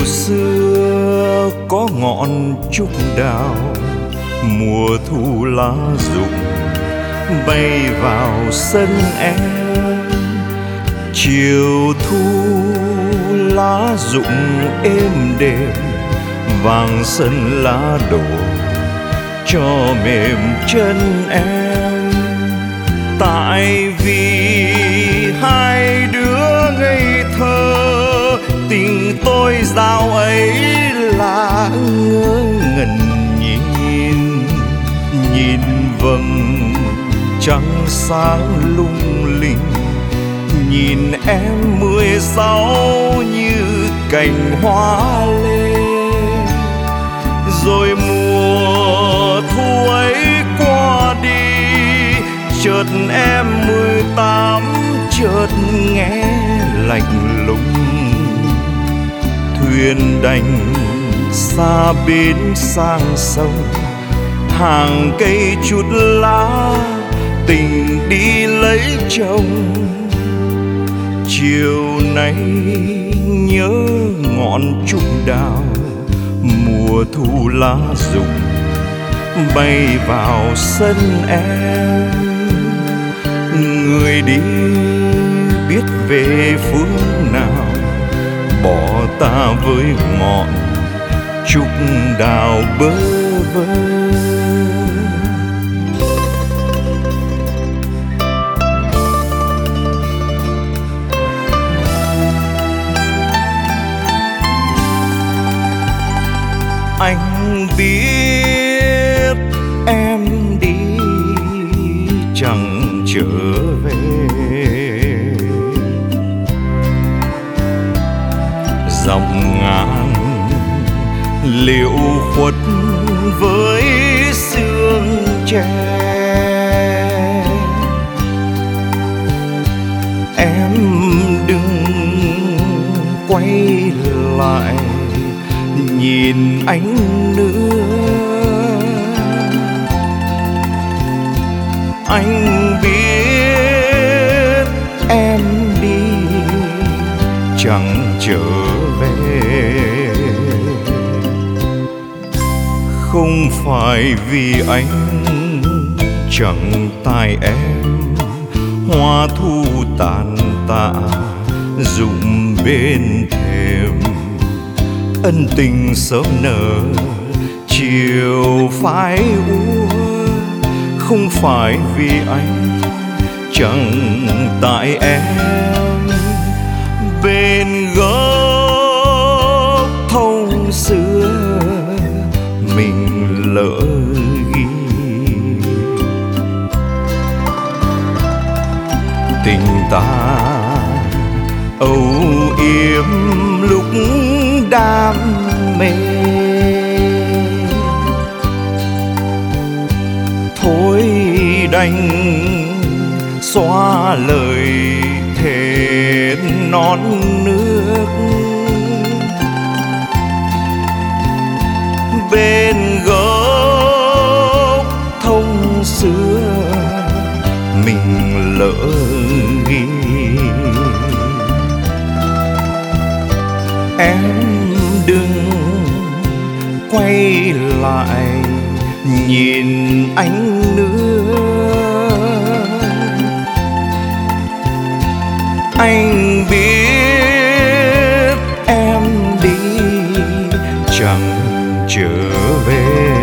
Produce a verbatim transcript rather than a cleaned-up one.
xưa có ngọn trúc đào, mùa thu lá rụng bay vào sân em. Chiều thu lá rụng êm đềm, vàng sân lá đổ cho mềm chân em. Tại vì hai đứa ngây thơ, tình tôi dạo ấy là ngơ ngẩn nhìn. Nhìn vầng trăng sáng lung linh, nhìn em mười sáu như cành hoa lên. Rồi mùa thu ấy qua đi, chợt em mười tám chợt nghe lạnh lùng. Thuyền đành xa bến sang sông, hàng cây chút lá tình đi lấy chồng. Chiều nay nhớ ngọn trúc đào, mùa thu lá rụng bay vào sân em. Người đi biết về phương nào, bỏ ta với ngọn trúc đào bơ vơ. Anh biết em đi chẳng trở về, dòng ngàn liễu khuất với sương tre. Em đừng quay lại nhìn anh nữa. Anh biết em đi chẳng trở về, không phải vì anh chẳng tại em. Hoa thu tàn tạ rụng bên thềm, ân tình sớm nở chiều phai úa. Không phải vì anh chẳng tại em. Bên gốc thông xưa mình lỡ ghi, tình ta âu yếm lúc đam mê. Thôi đành xóa lời thề non nước. Bên gốc thông xưa mình lỡ ghi. Em đừng quay lại nhìn anh nữa. Anh biết em đi chẳng trở về.